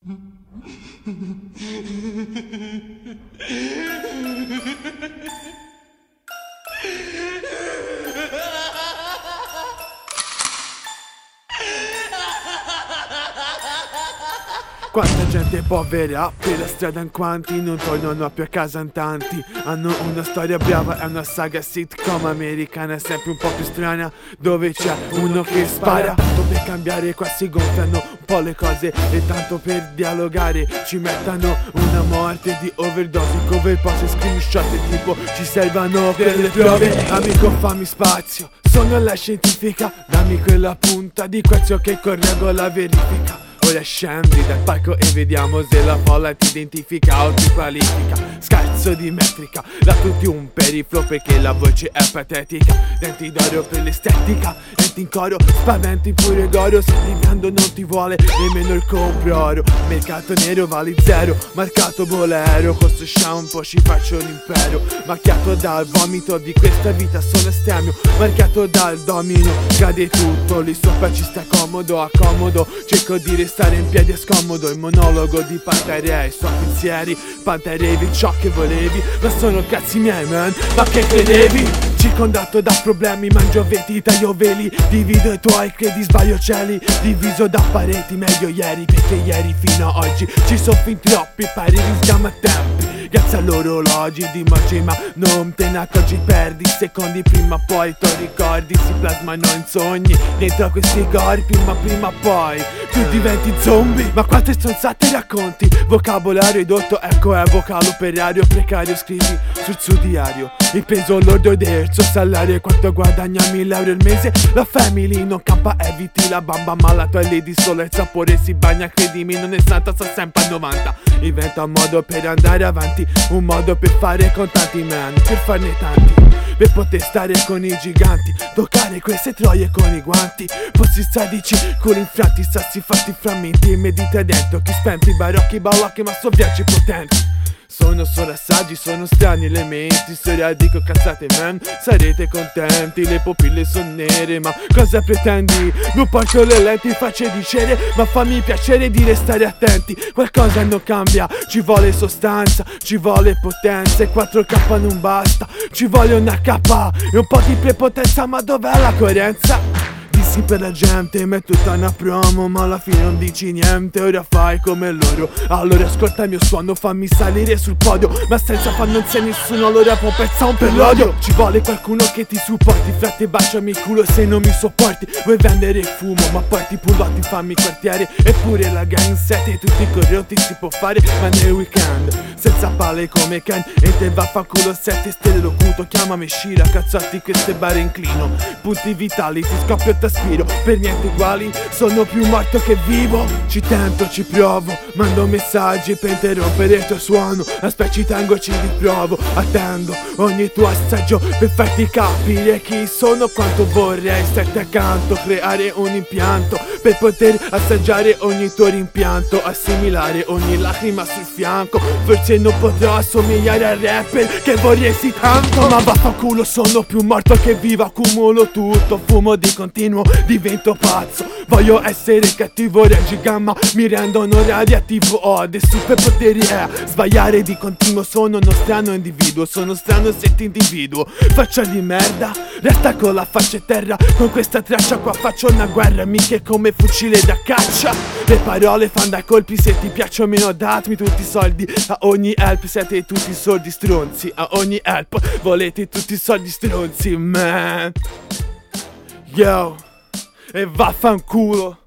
Quanta gente povera per la strada in quanti non tornano più a casa in tanti. Hanno una storia brava, è una saga sitcom americana sempre un po' più strana, dove c'è uno che spara. Tanto per cambiare qua si gonfiano un po' le cose, e tanto per dialogare ci mettano una morte di overdose, cover, pose, screenshot e tipo ci servano per le prove. Amico, fammi spazio, sono la scientifica, dammi quella punta di questo che correggo la verifica. Ora scendi dal palco e vediamo se la folla ti identifica o ti qualifica. Scarso di metrica, da tutti un periflo perché la voce è patetica. Denti d'oro per l'estetica, denti in coro, spaventi pure d'oro. Se litigando non ti vuole nemmeno il compro-oro. Mercato nero vali zero, marcato bolero. Con sto shampoo ci faccio l'impero. Macchiato dal vomito di questa vita sono estremio. Marchiato dal domino, cade tutto. Lì sopra ci sta comodo, accomodo. Cerco di restare in piedi è scomodo, il monologo di Pantarei, i suoi pensieri, Pantarevi ciò che volevi, ma sono cazzi miei man, ma che credevi? Circondato da problemi, mangio veti, taglio veli, divido i tuoi credi, sbaglio cieli, diviso da pareti, meglio ieri, perché ieri fino a oggi ci sono fin troppi pareri, sgamma tempi. Grazie all'orologi di oggi, ma non te ne accorgi, perdi secondi, prima o poi tu ricordi, si plasmano in sogni dentro questi corpi, ma prima o poi tu diventi zombie. Ma quante stronzate racconti, vocabolario ridotto, ecco è vocale operario precario, scrivi sul suo diario il peso lordo del suo salario, quanto guadagna 1000 euro al mese. La family non campa, eviti la bamba, ma la tua lady solo il sapore si bagna, credimi non è santa, sta sempre a 90. Inventa un modo per andare avanti, un modo per fare contanti man, per farne tanti, per poter stare con i giganti, toccare queste troie con i guanti, posti stradici, culo infranti, sassi fatti frammenti, medita dentro, chi spenti, barocchi, balocchi, ma so viaggi potenti. Sono solo assaggi, sono strani elementi, se ora dico cazzate man, sarete contenti, le pupille sono nere, ma cosa pretendi? Non porto le lenti, faccio dicere, ma fammi piacere di restare attenti, qualcosa non cambia, ci vuole sostanza, ci vuole potenza, e 4K non basta, ci vuole una K e un po' di prepotenza, ma dov'è la coerenza? Dissi per la gente, ma è tutta una promo, ma alla fine non dici niente, ora fai come loro. Allora ascolta il mio suono, fammi salire sul podio, ma senza far non sei nessuno, allora può pezzare un per l'odio. Ci vuole qualcuno che ti supporti, frate baciami il culo se non mi sopporti. Vuoi vendere fumo, ma poi ti pullotti, fammi quartiere, eppure la gang in sette, tutti corrotti si può fare, ma nel weekend senza palle come Ken, e te vaffanculo 7 stelle locuto, chiamami Shira, cazzotti queste bare inclino, punti vitali, ti scoppio t'aspiro, per niente uguali, sono più morto che vivo. Ci tento, ci provo, mando messaggi per interrompere il tuo suono, aspetta ci tengo, ci riprovo, attendo ogni tuo assaggio per farti capire chi sono, quanto vorrei starti accanto, creare un impianto per poter assaggiare ogni tuo rimpianto, assimilare ogni lacrima sul fianco. Forse non potrò assomigliare al rapper che vorresti tanto, ma vaffanculo, sono più morto che vivo, accumulo tutto, fumo di continuo, divento pazzo, voglio essere cattivo, reggi gamma, mi rendono radioattivo, ho dei superpoteri, sbagliare di continuo, sono uno strano individuo, sono strano se ti individuo, faccia di merda, resta con la faccia a terra, con questa traccia qua faccio una guerra, mica come fucile da caccia, le parole fanno da colpi, se ti piacciono meno datemi tutti i soldi, a ogni help siete tutti soldi stronzi, a ogni help volete tutti i soldi stronzi, man. Yo, e vaffanculo.